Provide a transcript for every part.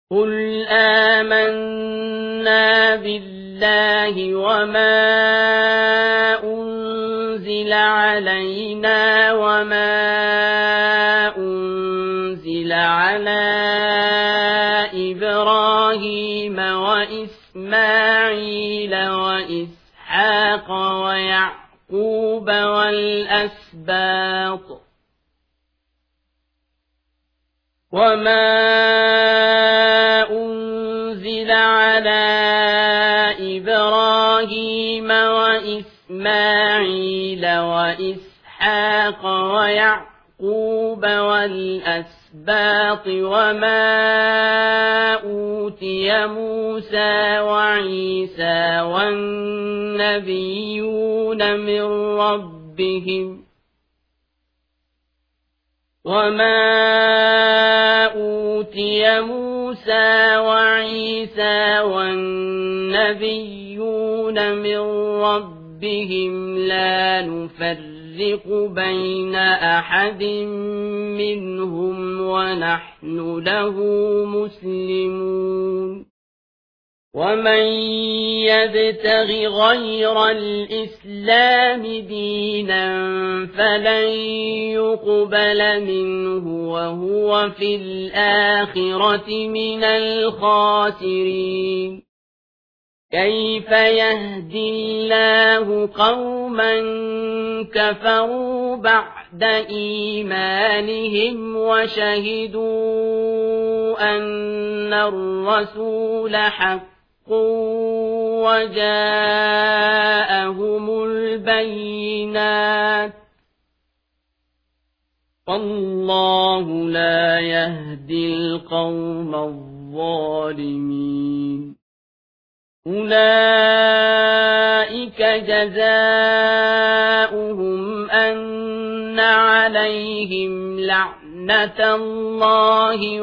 قُلْ آمَنَّا بِاللَّهِ وَمَا أُنزِلَ عَلَيْنَا وَمَا أُنزِلَ عَلَى إِبْرَاهِيمَ وَإِسْمَاعِيلَ وَإِسْحَاقَ وَيَعْقُوبَ وَالْأَسْبَاطِ وَمَا أُنزِلَ عَلَى إِبْرَاهِيمَ وَإِسْمَاعِيلَ وَإِسْحَاقَ وَيَعْقُوبَ وَالْأَسْبَاطِ وَمَا أُوتِيَ مُوسَى وَعِيسَى وَالنَّبِيُّونَ من رَّبِّهِمْ لا نُفَرِّقُ بَيْنَ أَحَدٍ مِّنْهُمْ وَنَحْنُ لَهُ مسلمون وَمَن يَبْتَغِ غَيْرَ الْإِسْلَامِ دِينًا فَلَن يُقْبَلَ مِنْهُ وَهُوَ فِي الْآخِرَةِ مِنَ الْخَاسِرِينَ كَيْفَ يَهْدِي اللَّهُ قَوْمًا كَفَرُوا بَعْدَ إِيمَانِهِمْ وَشَهِدُوا أَنَّ الرَّسُولَ حَقٌّ وَجَاءَهُمُ الْبَيِّنَاتُ وَاللَّهُ لَا يَهْدِي الْقَوْمَ الظَّالِمِينَ أُولَئِكَ جَزَاؤُهُمْ أَنَّ عَلَيْهِمْ لَعْنَةَ اللَّهِ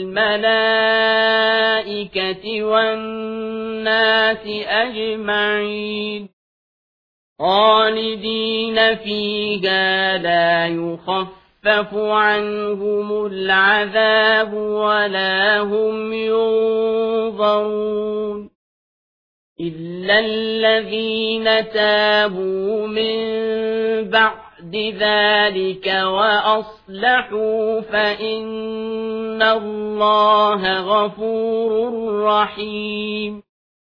وَالْمَلَائِكَةِ وَالنَّاسِ أَجْمَعِينَ خَالِدِينَ فِيهَا لَا يُخَفَّفُ عَنْهُمُ الْعَذَابُ وَلَا هُمْ يُنظَرُونَ إِلَّا الَّذِينَ تَابُوا مِن بَعْدِ ذَلِكَ وَأَصْلَحُوا فَإِنَّ اللَّهَ غَفُورٌ رَّحِيمٌ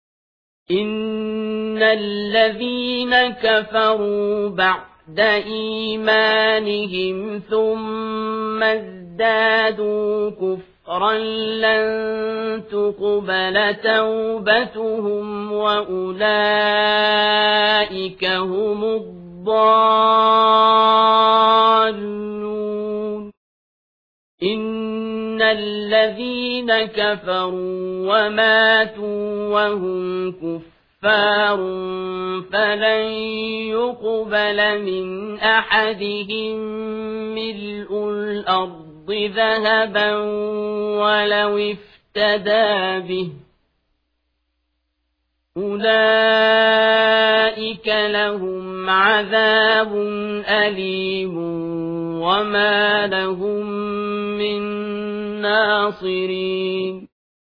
إِنَّ الَّذِينَ كَفَرُوا بَعْدَ إِيمَانِهِمْ ثُمَّ ازْدَادُوا كُفْرًا لَّن تُقْبَلَ تَوْبَتُهُمْ وَأُولَٰئِكَ هُمُ الضَّالُّونَ إِنَّ الَّذِينَ كَفَرُوا وَمَاتُوا وَهُمْ كُفَّارٌ فَلَن يُقْبَلَ مِنْ أَحَدِهِم مِّلْءُ الْأَرْضِ ذَهَبًا وَلَوِ افْتَدَىٰ بِهِ أُولَئِكَ لَهُمْ عَذَابٌ أَلِيمٌ وَمَا لَهُم مِّن نَّاصِرِينَ